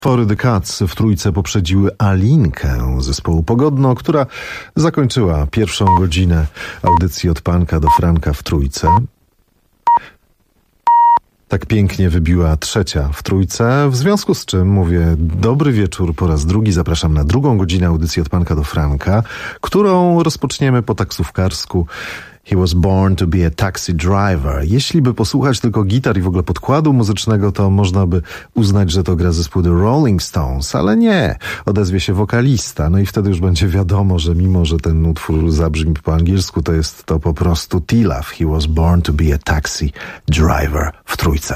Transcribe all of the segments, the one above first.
Utwory The Cats w trójce poprzedziły Alinkę zespołu Pogodno, która zakończyła pierwszą godzinę audycji Od Panka do Franka w trójce. Tak pięknie wybiła trzecia w trójce, w związku z czym mówię dobry wieczór po raz drugi. Zapraszam na drugą godzinę audycji Od Panka do Franka, którą rozpoczniemy po taksówkarsku. He was born to be a taxi driver. Jeśli by posłuchać tylko gitar i w ogóle podkładu muzycznego, to można by uznać, że to gra zespół The Rolling Stones, ale nie. Odezwie się wokalista, no i wtedy już będzie wiadomo, że mimo, że ten utwór zabrzmi po angielsku, to jest to po prostu T-Love. He was born to be a taxi driver w trójce.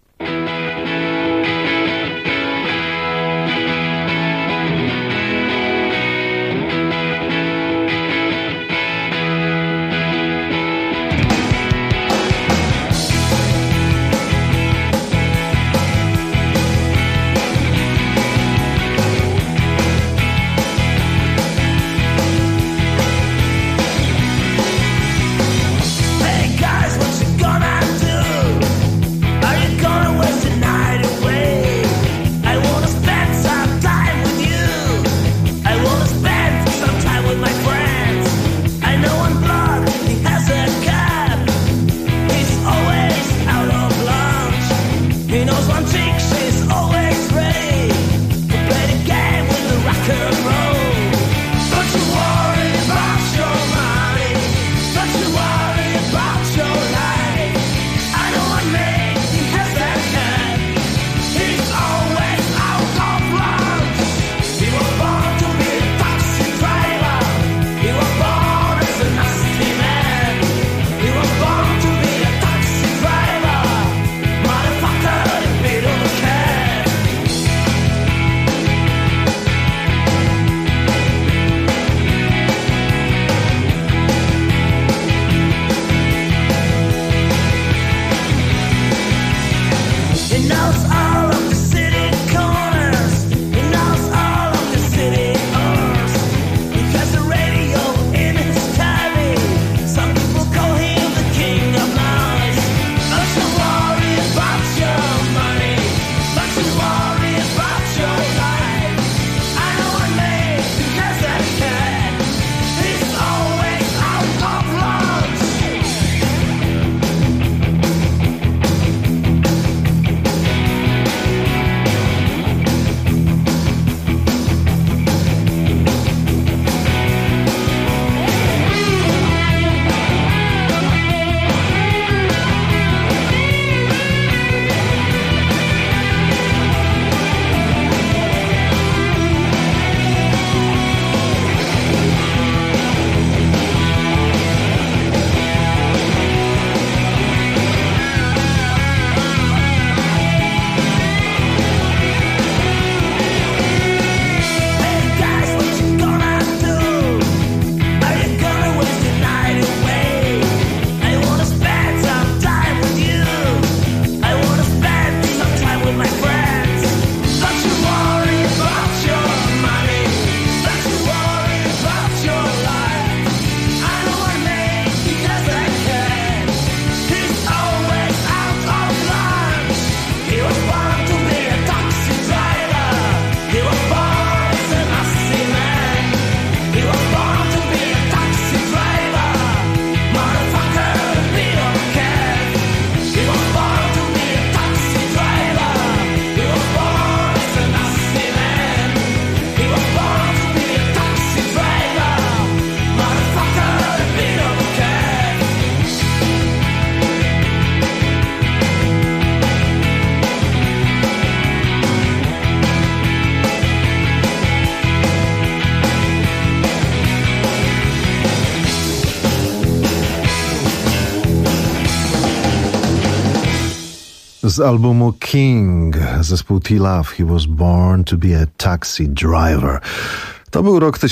Z albumu King, zespół T-Love, He was born to be a taxi driver. To był rok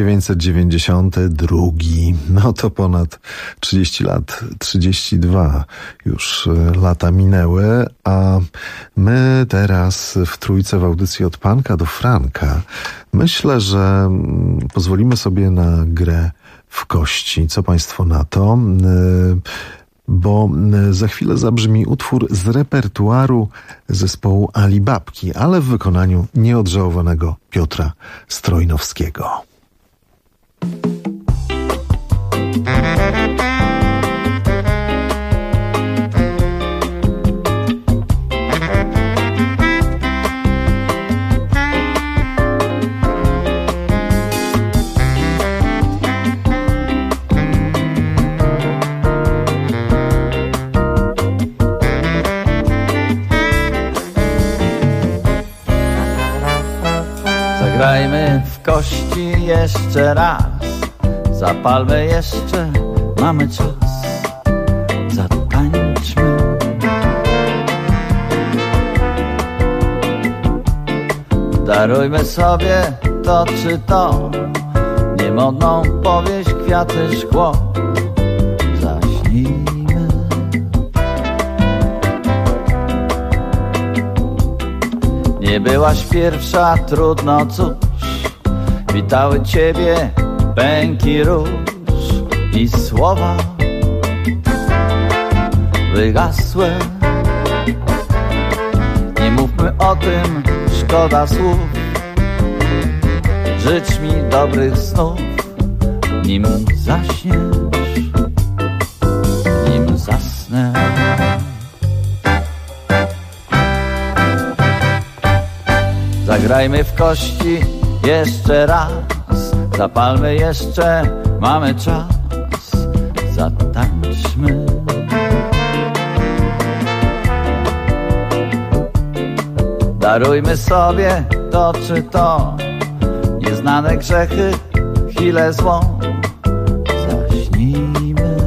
1992, no to ponad 30 lat, 32 już lata minęły, a my teraz w trójce w audycji Od Panka do Franka myślę, że pozwolimy sobie na grę w kości. Co państwo na to? bo za chwilę zabrzmi utwór z repertuaru zespołu Alibabki, ale w wykonaniu nieodżałowanego Piotra Strojnowskiego. Zagrajmy w kości jeszcze raz, zapalmy jeszcze, mamy czas, zatańczmy. Darujmy sobie to czy to, niemodną powieść, kwiaty, szkło, zaśnijmy. Nie byłaś pierwsza, trudno cóż, witały ciebie pęki róż i słowa wygasłe. Nie mówmy o tym, szkoda słów, życz mi dobrych snów, nim zaśniesz, nim zasnę. Zagrajmy w kości jeszcze raz, zapalmy jeszcze, mamy czas, zatańczmy. Darujmy sobie to czy to, nieznane grzechy, chwilę złą, zaśnijmy.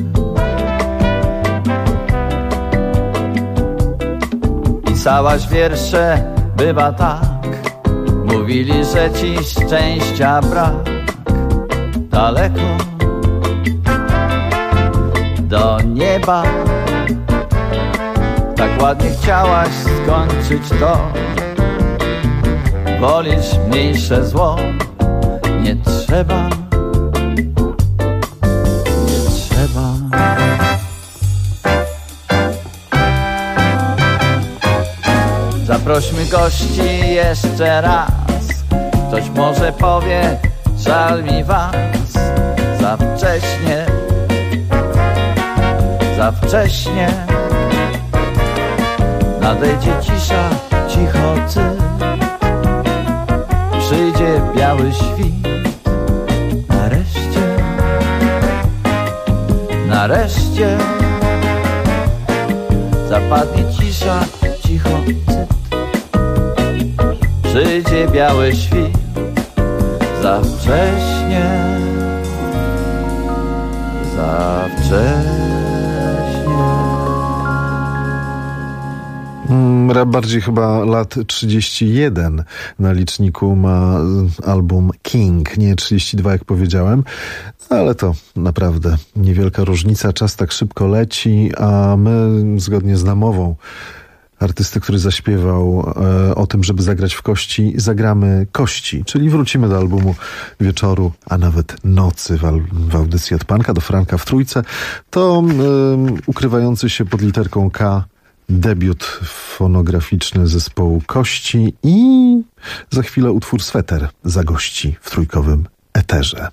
Pisałaś wiersze, bywa tak, mówili, że ci szczęścia brak. Daleko do nieba, tak ładnie chciałaś skończyć to. Wolisz mniejsze zło, nie trzeba, nie trzeba. Zaprośmy gości jeszcze raz, ktoś może powie, żal mi was, za wcześnie, za wcześnie. Nadejdzie cisza, cicho cyt, przyjdzie biały świt. Nareszcie, nareszcie zapadnie cisza, cicho cyt, przyjdzie biały świt. Za wcześnie, za wcześnie. Bardziej chyba lat 31 na liczniku ma album King, nie 32 jak powiedziałem, ale to naprawdę niewielka różnica, czas tak szybko leci, a my zgodnie z namową artysty, który zaśpiewał o tym, żeby zagrać w kości, zagramy kości, czyli wrócimy do albumu wieczoru, a nawet nocy w audycji Od Panka do Franka w Trójce. To ukrywający się pod literką K debiut fonograficzny zespołu Kości i za chwilę utwór Sweter zagości w trójkowym eterze.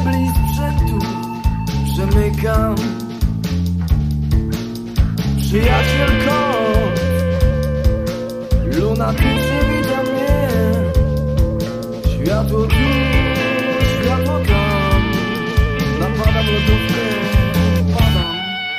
mebli sprzętu przemykam. Przyjaciel kot lunatycznie widział mnie. Światło tu, światło tam. Napadam lodówkę, padam.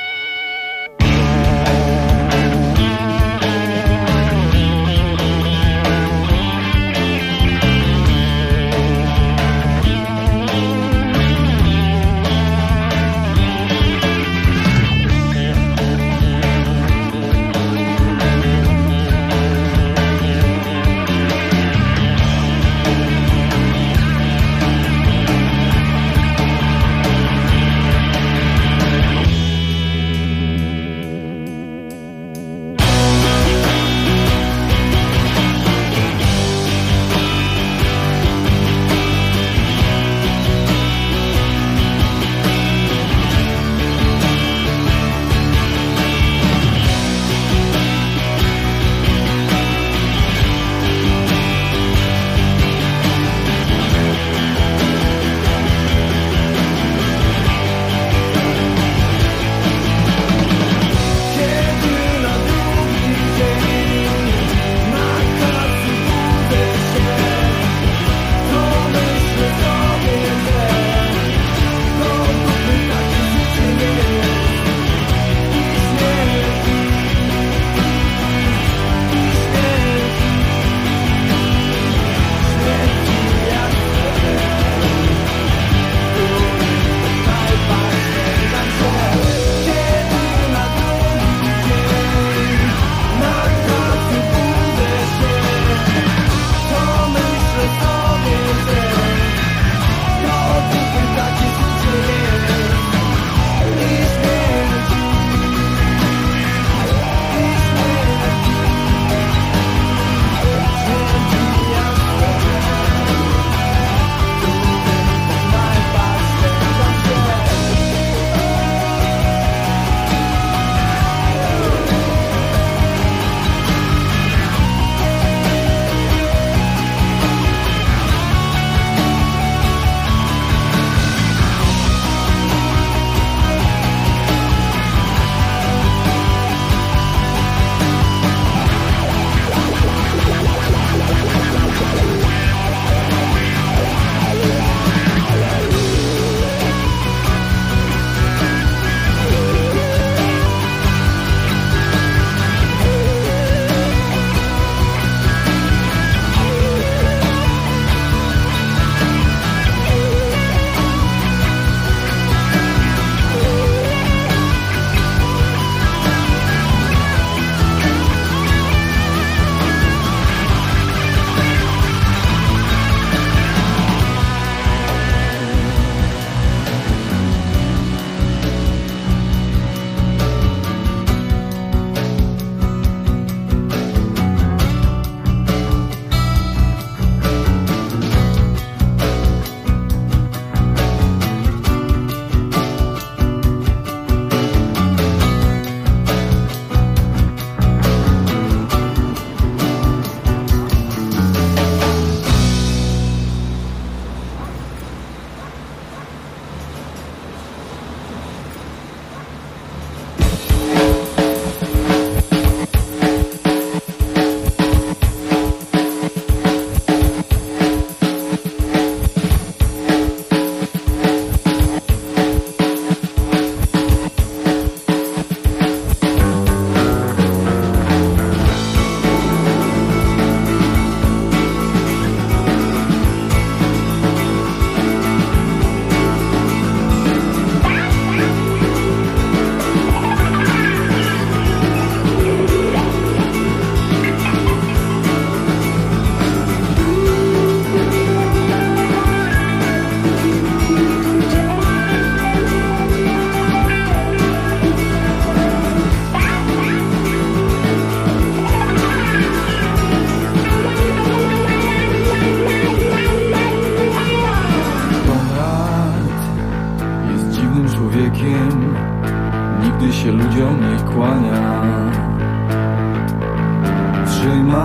się ludziom nie kłania.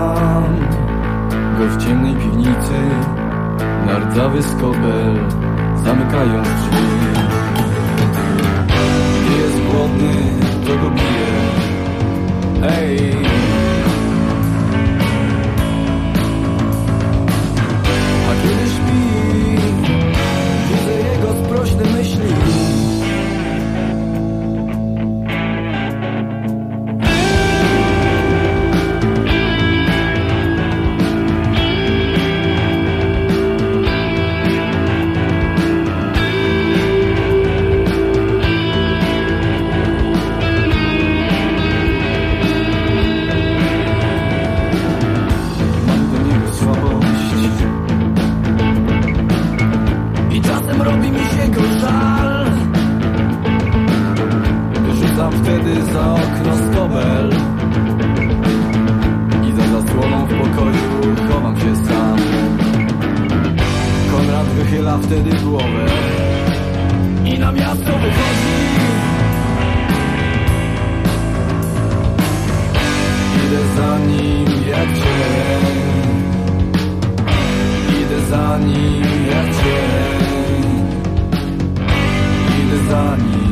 Trzymam go w ciemnej piwnicy, na rdzawy skobel zamykając drzwi. Gdy jest głodny, to go bije. Ej. A kiedy śpi, widzę jego sprośne myśli. Wtedy za okno skobel i za zasłoną w pokoju chowam się sam. Konrad wychyla wtedy głowę i na miasto wychodzi. Idę za nim jak cień, idę za nim jak cień, idę za nim.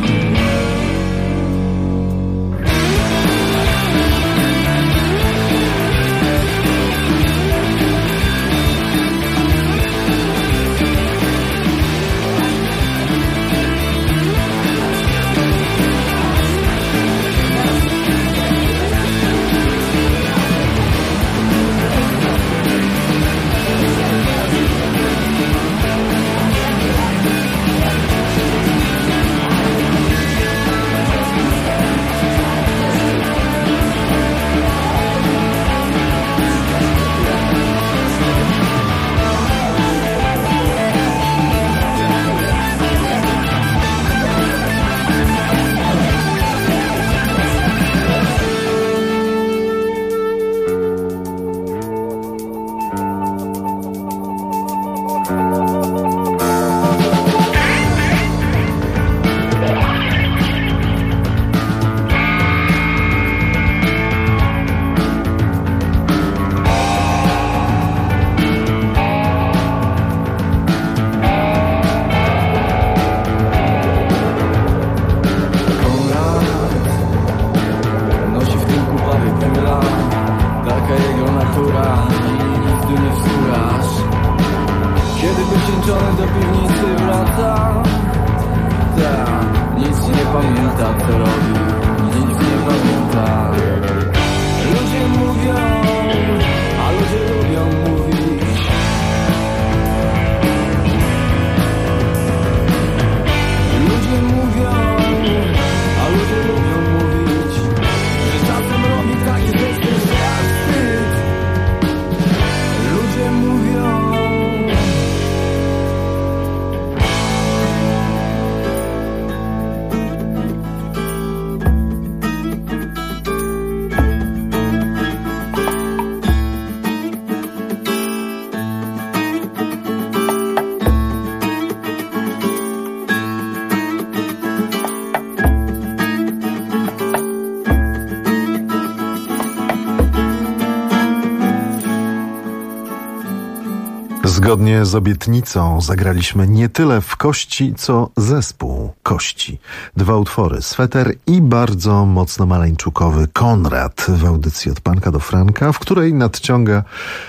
Zgodnie z obietnicą zagraliśmy nie tyle w kości, co zespół Kości. 2 utwory, Sweter i bardzo mocno maleńczukowy Konrad w audycji Od Panka do Franka, w której nadciąga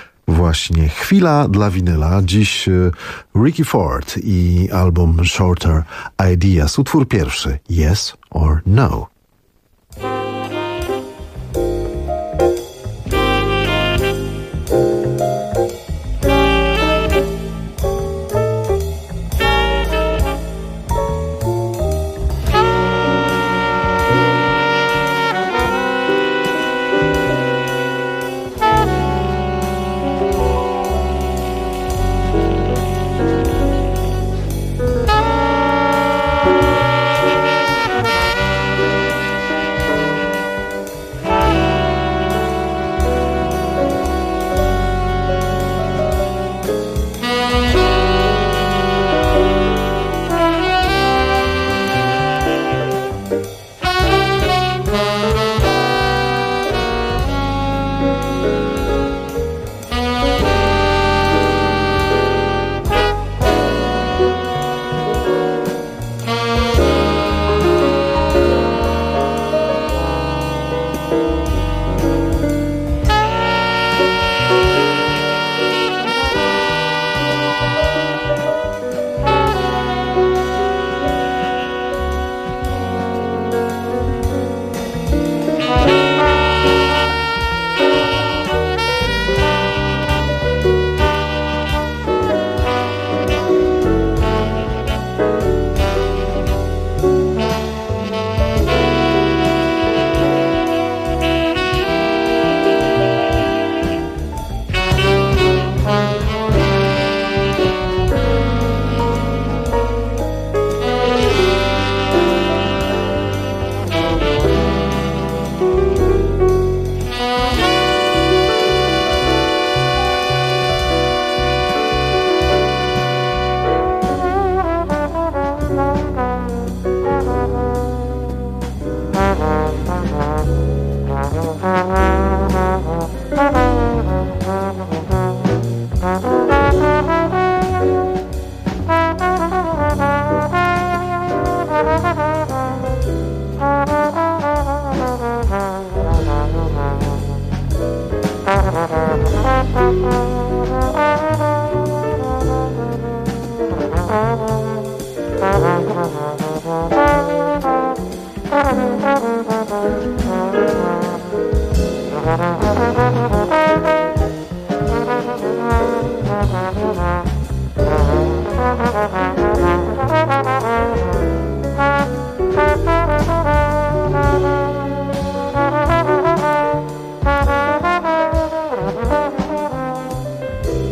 właśnie chwila dla winyla. Dziś Ricky Ford i album Shorter Ideas. Utwór pierwszy, Yes or No.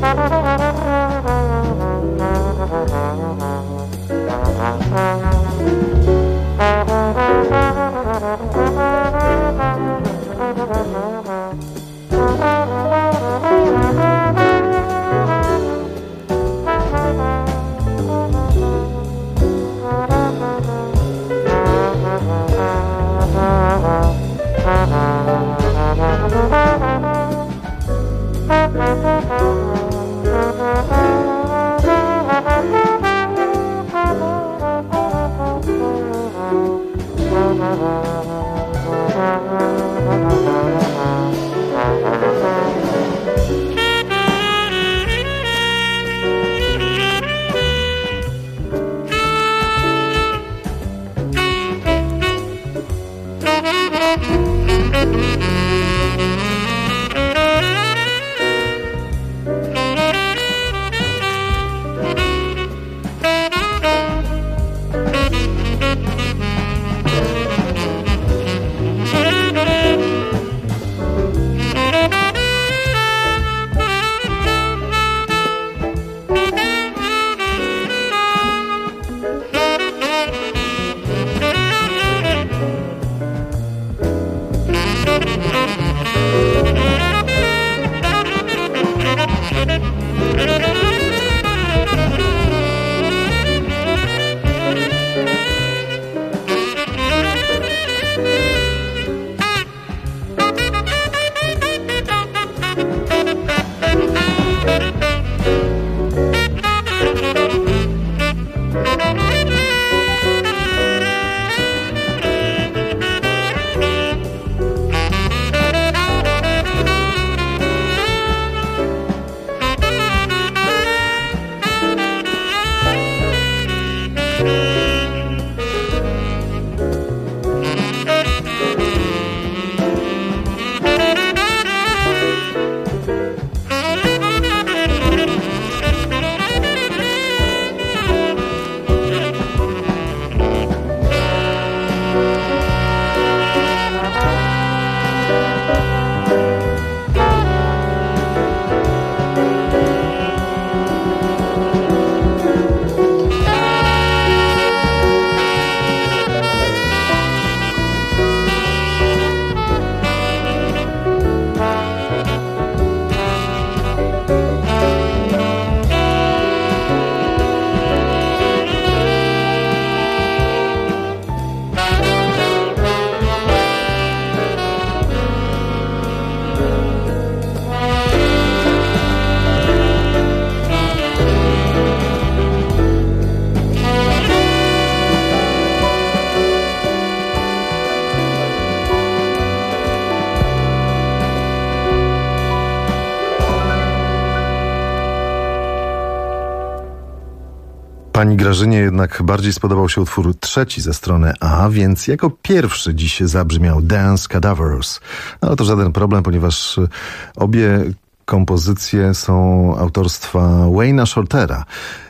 Pani Grażynie jednak bardziej spodobał się utwór trzeci ze strony A, więc jako pierwszy dziś zabrzmiał Dance Cadavers. Ale to żaden problem, ponieważ obie kompozycje są autorstwa Wayne'a Shortera,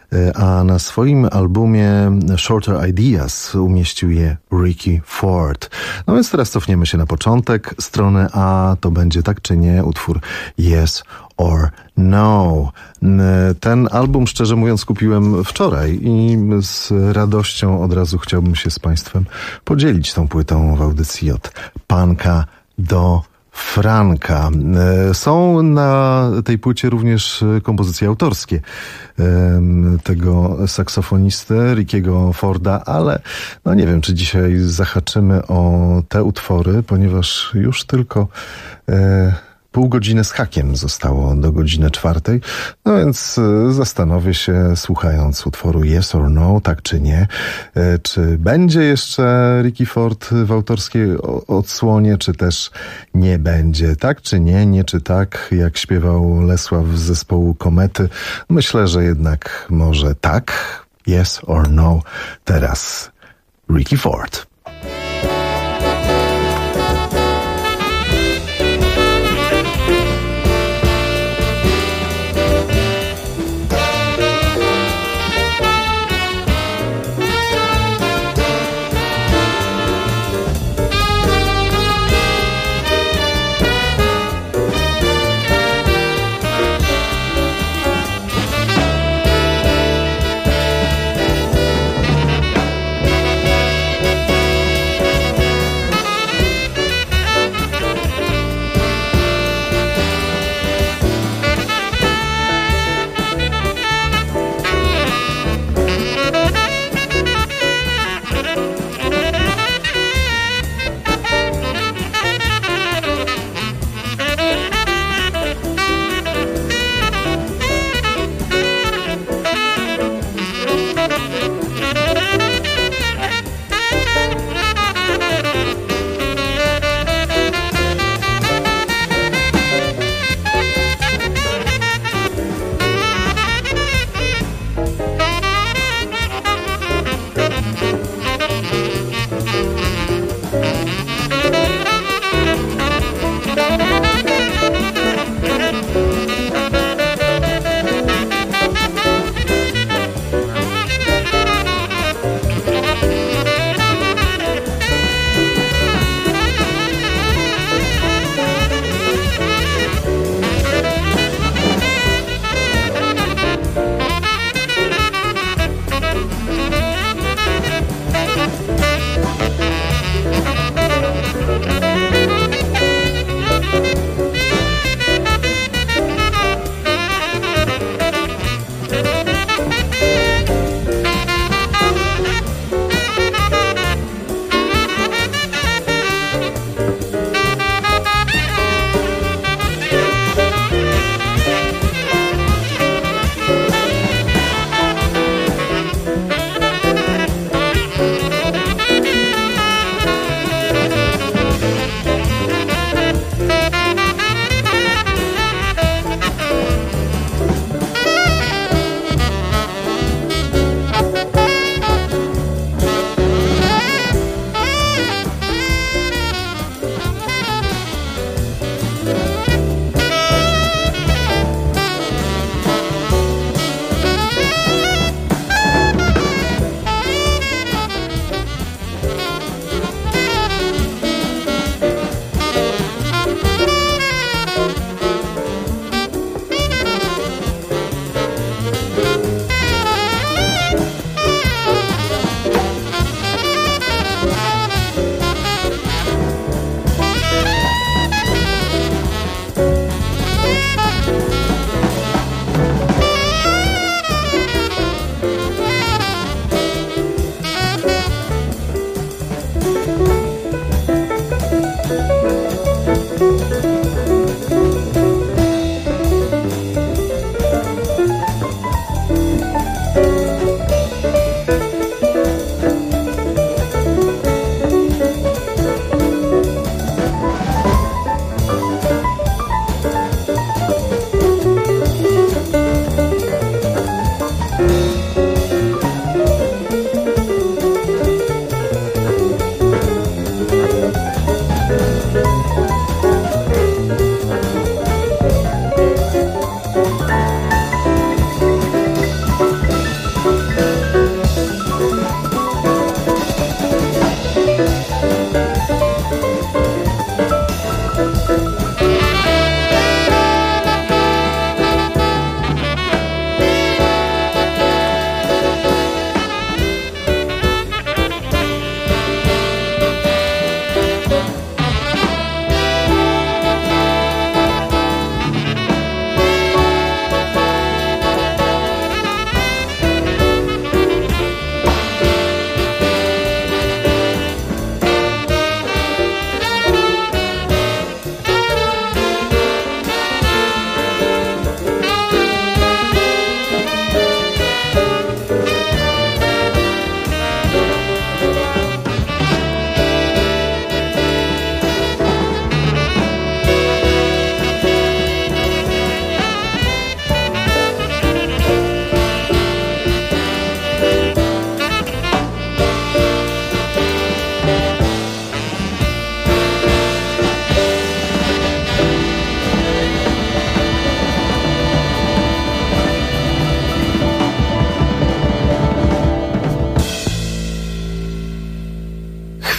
a na swoim albumie Shorter Ideas umieścił je Ricky Ford. No więc teraz cofniemy się na początek. Strony A to będzie tak czy nie utwór Yes or No. Ten album, szczerze mówiąc, kupiłem wczoraj i z radością od razu chciałbym się z Państwem podzielić tą płytą w audycji od punka do Franka. Są na tej płycie również kompozycje autorskie tego saksofonisty Rickiego Forda, ale no nie wiem, czy dzisiaj zahaczymy o te utwory, ponieważ już tylko pół godziny z hakiem zostało do godziny 4. No więc zastanowię się, słuchając utworu Yes or No, tak czy nie, czy będzie jeszcze Ricky Ford w autorskiej odsłonie, czy też nie będzie. Tak czy nie, nie czy tak, jak śpiewał Lesław z zespołu Komety. Myślę, że jednak może tak. Yes or No. Teraz Ricky Ford.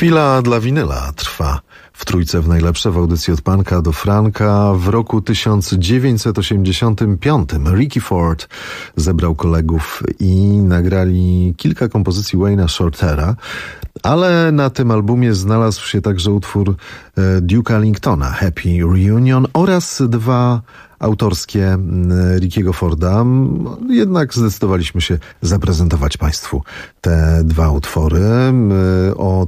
Chwila dla winyla trwa w trójce w najlepsze w audycji od Panka do Franka. W roku 1985 Ricky Ford zebrał kolegów i nagrali kilka kompozycji Wayne'a Shortera, ale na tym albumie znalazł się także utwór Duke'a Ellingtona, Happy Reunion, oraz dwa autorskie Rickiego Forda. Jednak zdecydowaliśmy się zaprezentować Państwu te dwa utwory o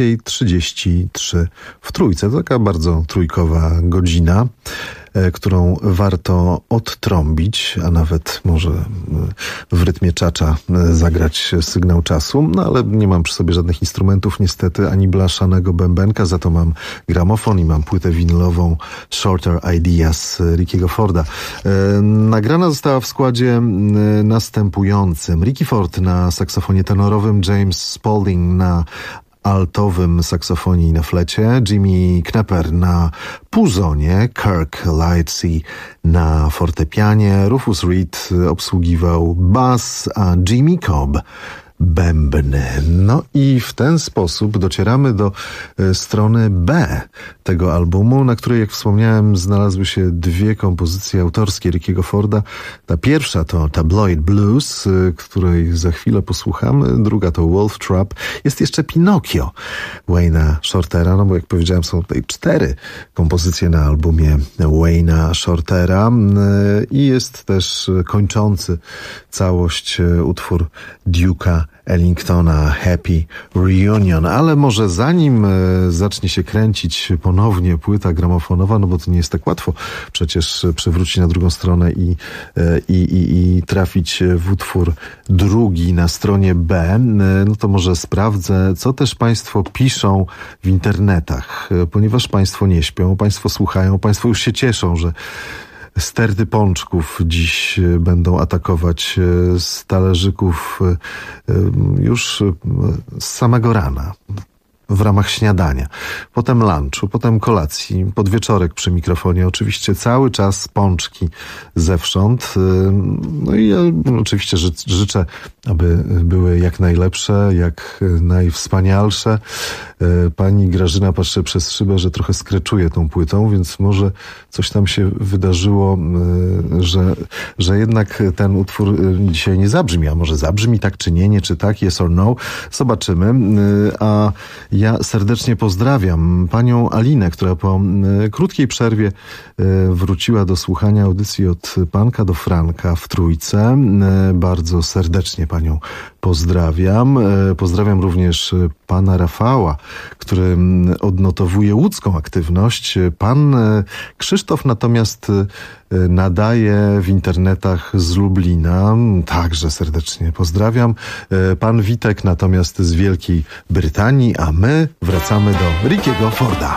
3:33 w trójce. To taka bardzo trójkowa godzina, którą warto odtrąbić, a nawet może w rytmie czacza zagrać sygnał czasu. No ale nie mam przy sobie żadnych instrumentów niestety, ani blaszanego bębenka, za to mam gramofon i mam płytę winylową Shorter Ideas Rickiego Forda. Nagrana została w składzie następującym: Ricky Ford na saksofonie tenorowym, James Spalding na altowym saksofonie i na flecie, Jimmy Knepper na puzonie, Kirk Lightsey na fortepianie, Rufus Reid obsługiwał bas, a Jimmy Cobb bębny. No i w ten sposób docieramy do strony B tego albumu, na której, jak wspomniałem, znalazły się dwie kompozycje autorskie Rickiego Forda. Ta pierwsza to Tabloid Blues, której za chwilę posłuchamy. Druga to Wolf Trap. Jest jeszcze Pinocchio Wayne'a Shortera, no bo jak powiedziałem, są tutaj 4 kompozycje na albumie Wayne'a Shortera i jest też kończący całość utwór Duke'a Ellingtona, Happy Reunion. Ale może zanim zacznie się kręcić ponownie płyta gramofonowa, no bo to nie jest tak łatwo przecież przewrócić na drugą stronę i trafić w utwór drugi na stronie B, no to może sprawdzę, co też Państwo piszą w internetach, ponieważ Państwo nie śpią, Państwo słuchają, Państwo już się cieszą, że sterty pączków dziś będą atakować z talerzyków już z samego rana, w ramach śniadania, potem lunchu, potem kolacji, podwieczorek przy mikrofonie. Oczywiście cały czas pączki zewsząd. No i ja oczywiście życzę, aby były jak najlepsze, jak najwspanialsze. Pani Grażyna patrzy przez szybę, że trochę skreczuje tą płytą, więc może coś tam się wydarzyło, że jednak ten utwór dzisiaj nie zabrzmi, a może zabrzmi tak czy nie czy tak, yes or no. Zobaczymy. A ja serdecznie pozdrawiam panią Alinę, która po krótkiej przerwie wróciła do słuchania audycji od Panka do Franka w trójce. Bardzo serdecznie panią pozdrawiam. Pozdrawiam również pana Rafała, który odnotowuje łódzką aktywność. Pan Krzysztof natomiast nadaje w internetach z Lublina. Także serdecznie pozdrawiam. Pan Witek natomiast z Wielkiej Brytanii, a my wracamy do Rickiego Forda.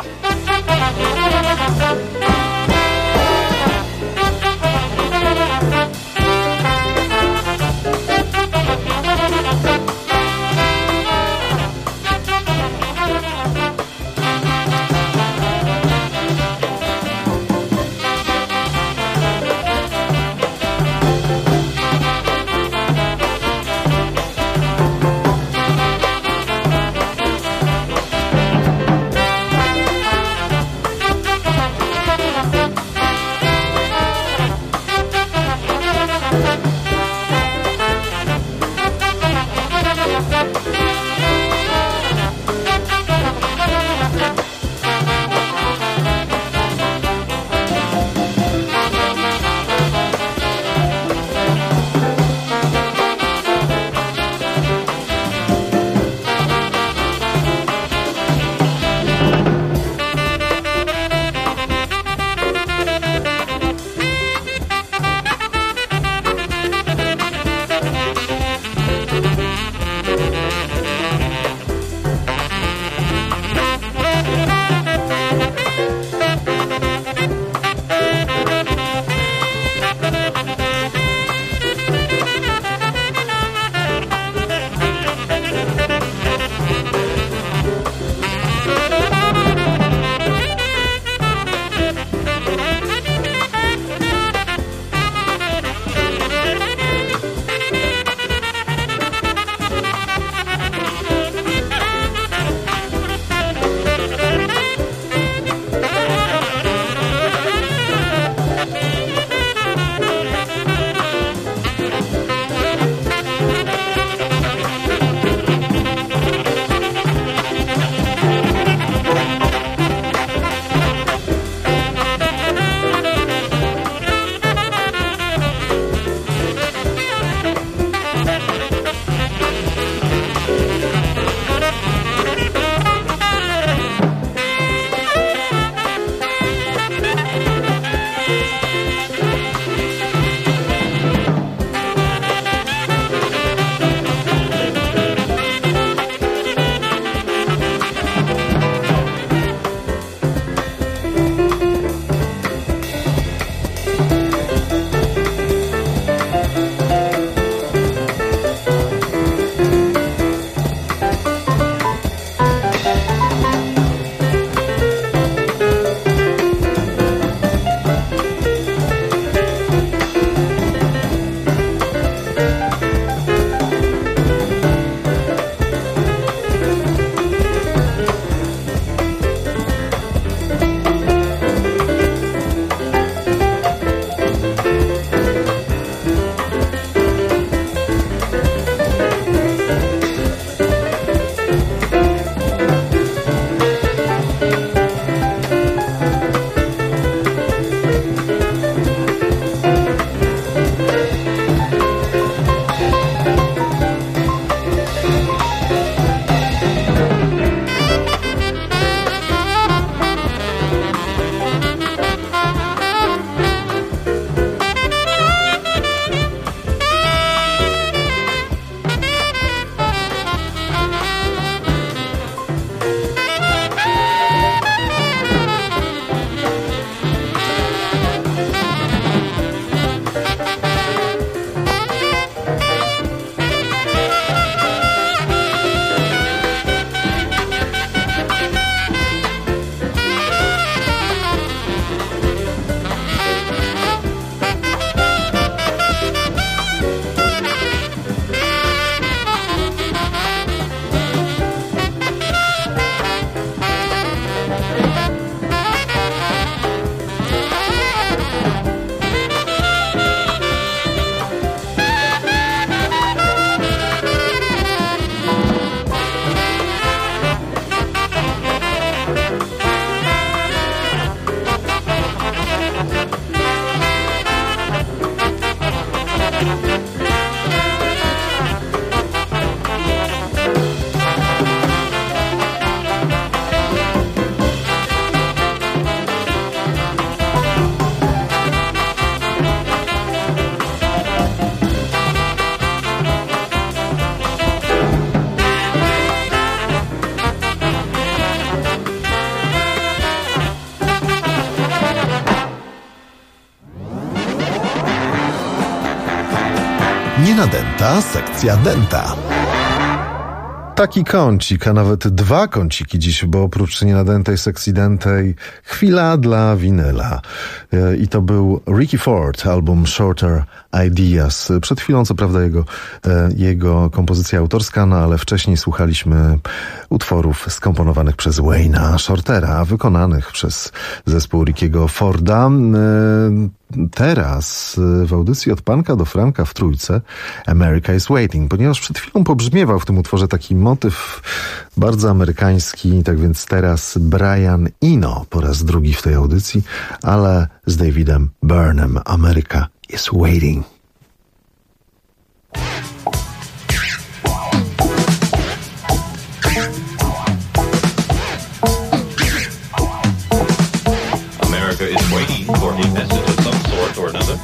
Nie nadęta, sekcja denta. Taki kącik, a nawet dwa kąciki dziś, bo oprócz nienadętej sekcji dentej chwila dla winyla. I to był Ricky Ford, album Shorter Ideas. Przed chwilą co prawda jego kompozycja autorska, no ale wcześniej słuchaliśmy utworów skomponowanych przez Wayne'a Shortera, wykonanych przez zespół Rickiego Forda. Teraz w audycji Od Panka do Franka w Trójce America is Waiting, ponieważ przed chwilą pobrzmiewał w tym utworze taki motyw bardzo amerykański, tak więc teraz Brian Eno po raz drugi w tej audycji, ale z Davidem Byrnem. America is Waiting. America is waiting for a message of some sort or another.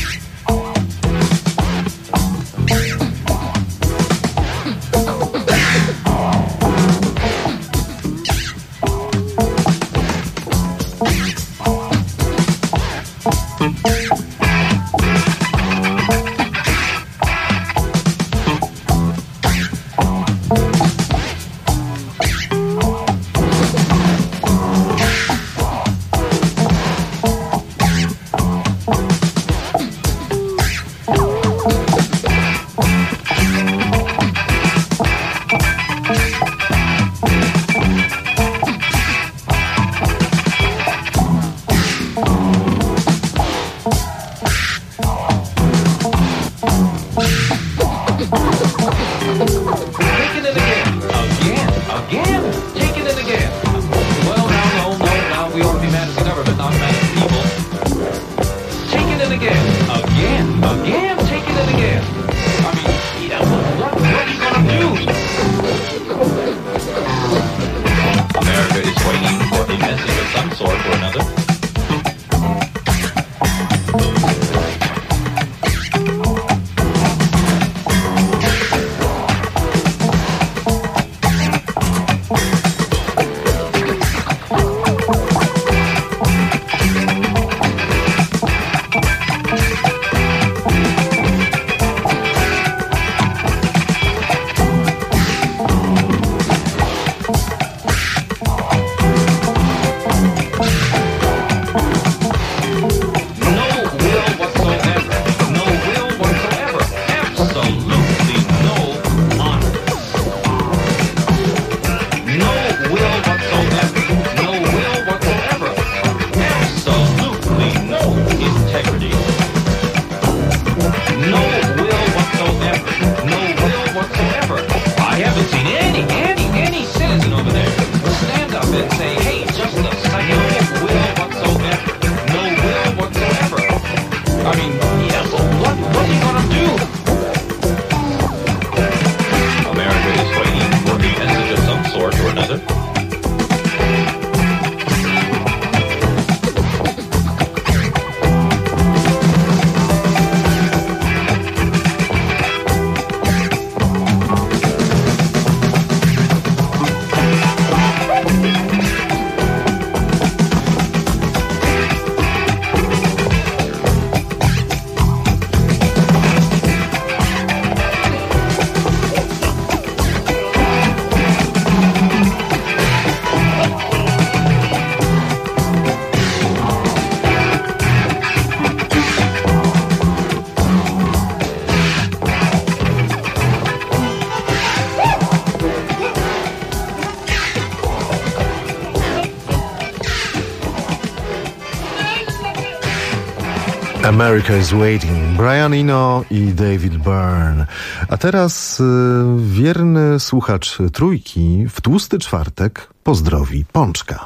America is Waiting, Brian Eno i David Byrne. A teraz wierny słuchacz Trójki w tłusty czwartek pozdrowi Pączka.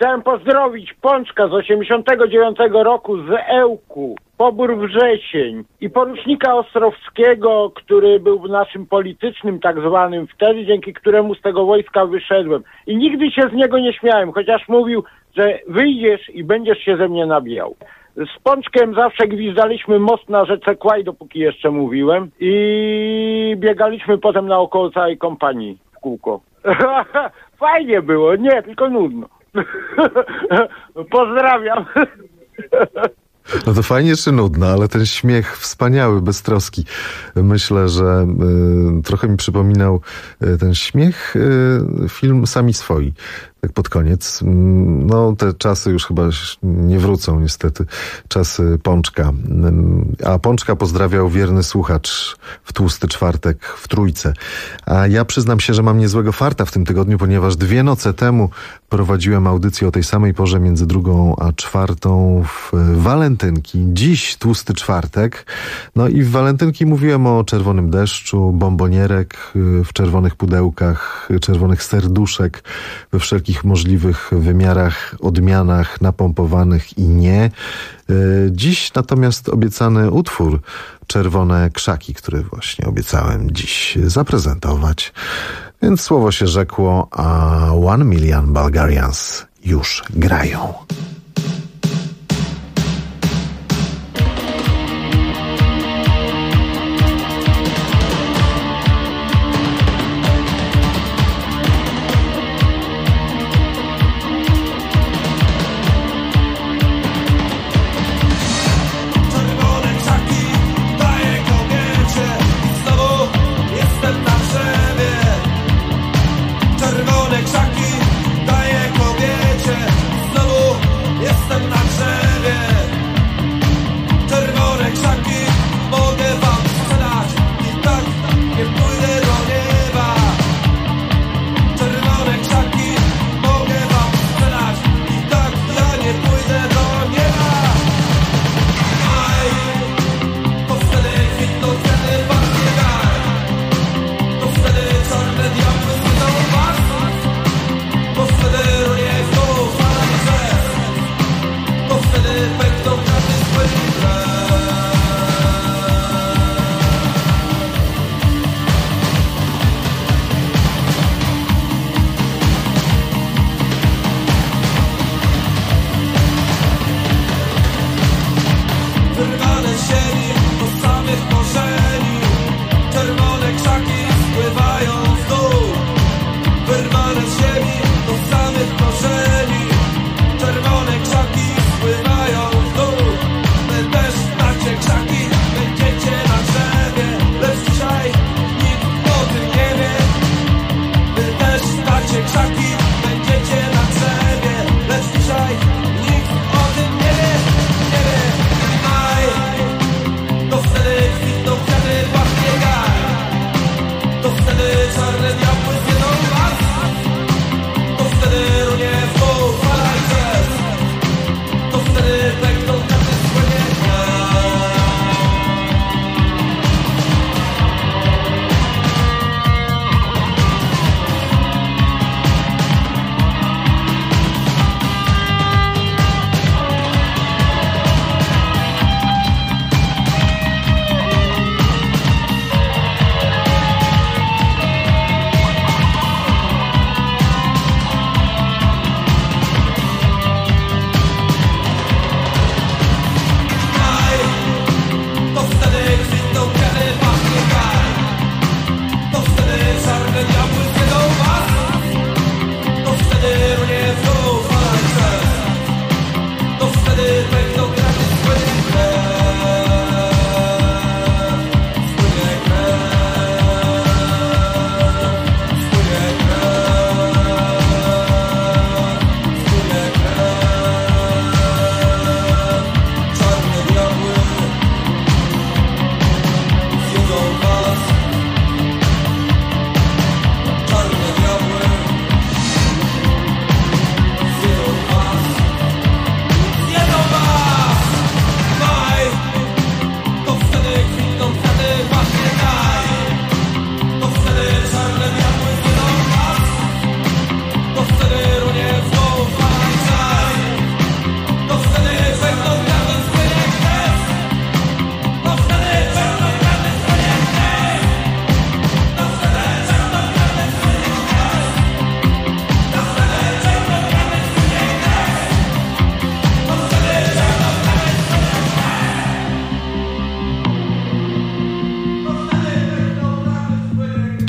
Chciałem pozdrowić Pączka z 89 roku z Ełku, pobór wrzesień i porucznika Ostrowskiego, który był naszym politycznym tak zwanym wtedy, dzięki któremu z tego wojska wyszedłem. I nigdy się z niego nie śmiałem, chociaż mówił, że wyjdziesz i będziesz się ze mnie nabijał. Z Pączkiem zawsze gwizdaliśmy most na rzece Kłaj, dopóki jeszcze mówiłem, i biegaliśmy potem naokoło całej kompanii w kółko. Fajnie było, nie, tylko nudno. Pozdrawiam. No to fajnie czy nudno, ale ten śmiech wspaniały, beztroski. Myślę, że trochę mi przypominał ten śmiech film Sami Swoi. Tak pod koniec. No te czasy już chyba nie wrócą niestety. Czasy Pączka. A Pączka pozdrawiał wierny słuchacz w tłusty czwartek w Trójce. A ja przyznam się, że mam niezłego farta w tym tygodniu, ponieważ 2 noce temu prowadziłem audycję o tej samej porze między 2 a 4 w walentynki. Dziś tłusty czwartek. No i w walentynki mówiłem o czerwonym deszczu, bombonierek w czerwonych pudełkach, czerwonych serduszek we wszelkich możliwych wymiarach, odmianach, napompowanych i nie. Dziś natomiast obiecany utwór Czerwone Krzaki, który właśnie obiecałem dziś zaprezentować. Więc słowo się rzekło, a 1 Million Bulgarians już grają. Czerwone krzaki daje kobiecie, znowu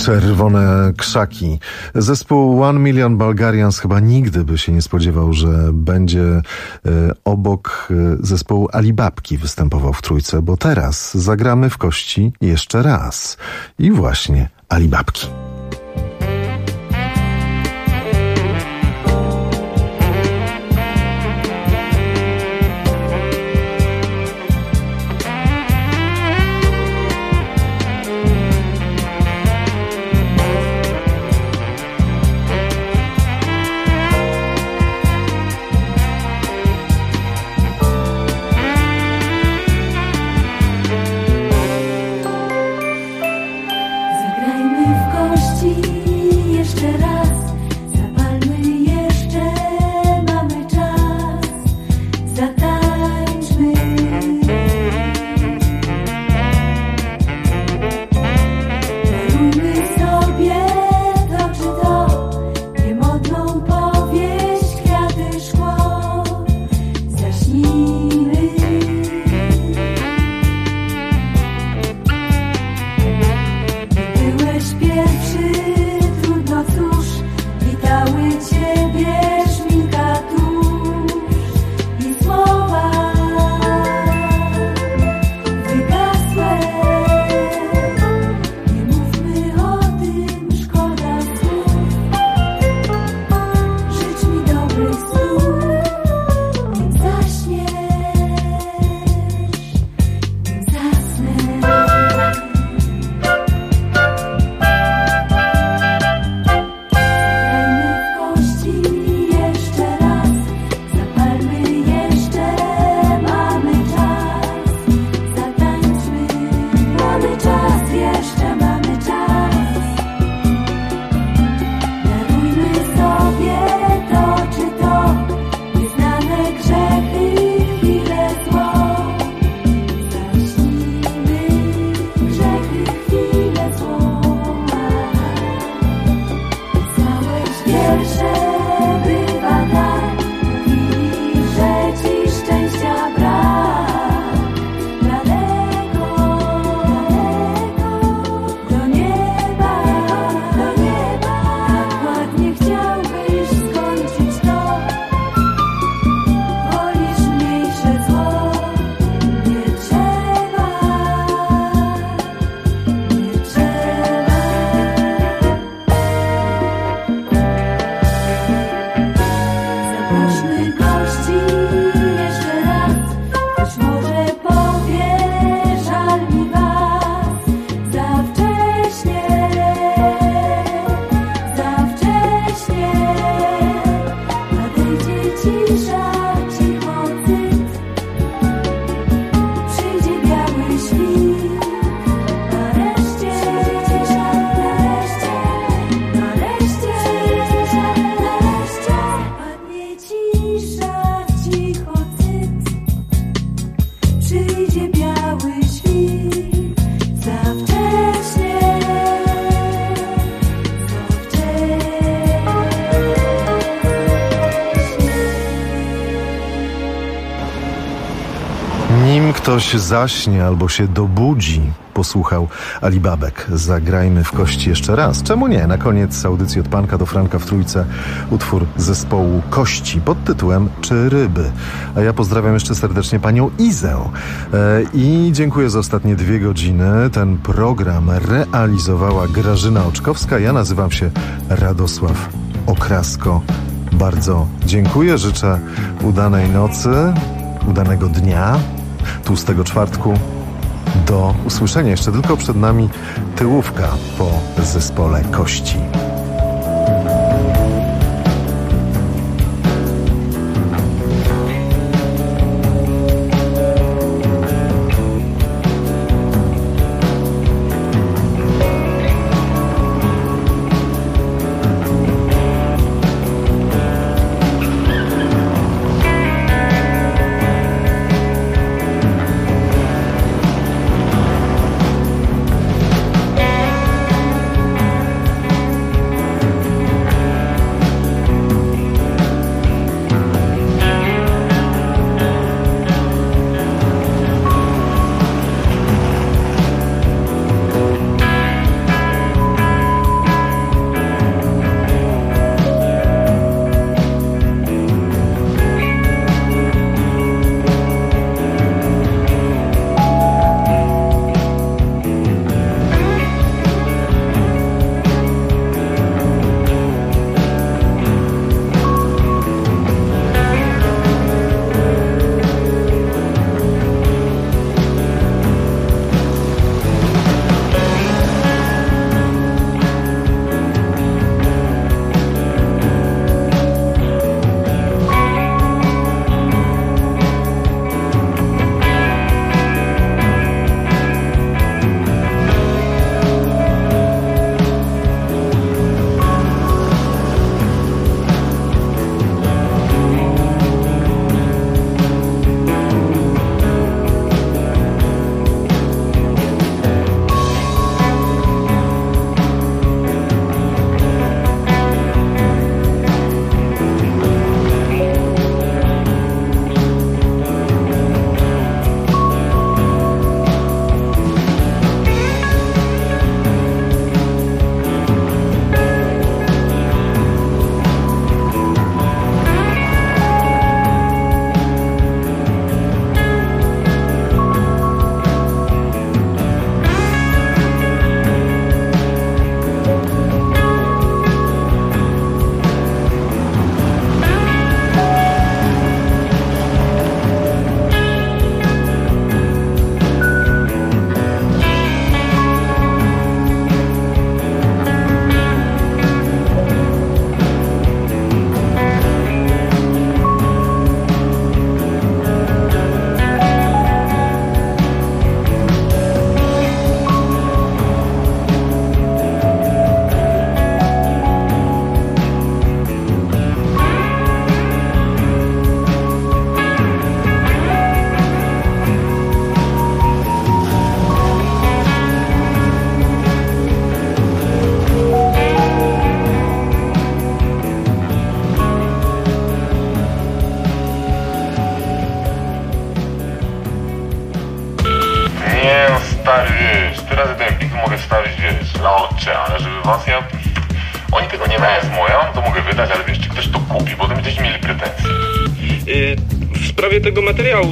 Czerwone krzaki. Zespół 1 Million Bulgarians chyba nigdy by się nie spodziewał, że będzie obok zespołu Alibabki występował w trójce, bo teraz zagramy w kości jeszcze raz. I właśnie Alibabki. Ktoś zaśnie albo się dobudzi, posłuchał Alibabek. Zagrajmy w kości jeszcze raz. Czemu nie? Na koniec audycji Od Panka do Franka w trójce utwór zespołu Kości pod tytułem Czy ryby? A ja pozdrawiam jeszcze serdecznie panią Izę i dziękuję za ostatnie 2 godziny. Ten program realizowała Grażyna Oczkowska. Ja nazywam się Radosław Okrasko. Bardzo dziękuję. Życzę udanej nocy, udanego dnia, tłustego czwartku. Do usłyszenia. Jeszcze tylko przed nami tyłówka po zespole Kości. mogę wstawić, wiesz, na ocean, żeby was ja... Oni tego nie wezmą, ja wam to mogę wydać, ale wiesz, czy ktoś to kupi, bo to będziecie mieli pretensje. W sprawie tego materiału,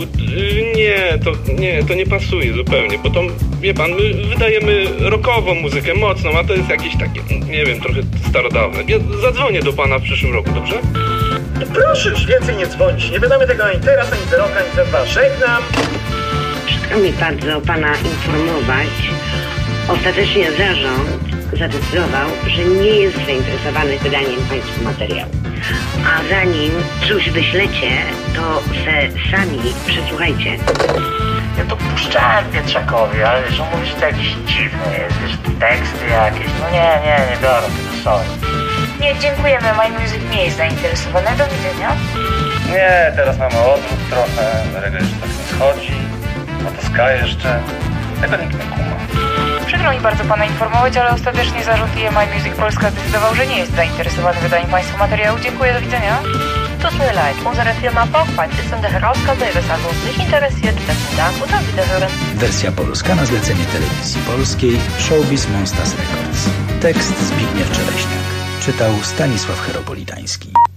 to nie pasuje zupełnie, bo to, wie pan, my wydajemy rockową muzykę, mocną, a to jest jakieś takie, nie wiem, trochę starodawne. Ja zadzwonię do pana w przyszłym roku, dobrze? Proszę już więcej nie dzwonić, nie wydamy tego ani teraz, ani za rok, ani za dwa. Żegnam. Przykro mi bardzo pana informować. Ostatecznie zarząd zadecydował, że nie jest zainteresowany wydaniem państwu materiału. A zanim coś wyślecie, to se sami przesłuchajcie. Ja to puszczałem Pietrzakowi, ale wiesz, on mówi, że to jakiś dziwny jest, wiesz, teksty jakieś. No nie biorę tego, sorry. Nie, dziękujemy, My Music nie jest zainteresowany. Do widzenia. Nie, teraz mamy odwrót trochę, reggae już tak nie schodzi, no to ska jeszcze, tego nikt nie kuma. Przykro mi bardzo pana informować, ale ostatecznie zarząd My Music Polska zdecydował, że nie jest zainteresowany wydaniem państwu materiału. Dziękuję, do widzenia. Tut mir leid, unsere Firma Borgwald ist in der Herausgabe Ihres Albums nicht interessiert. Besten Dank und auf Wiederhören. Wersja polska na zlecenie Telewizji Polskiej Showbiz Monsters Records. Tekst Zbigniew Czereśniak. Czytał Stanisław Heropolitański.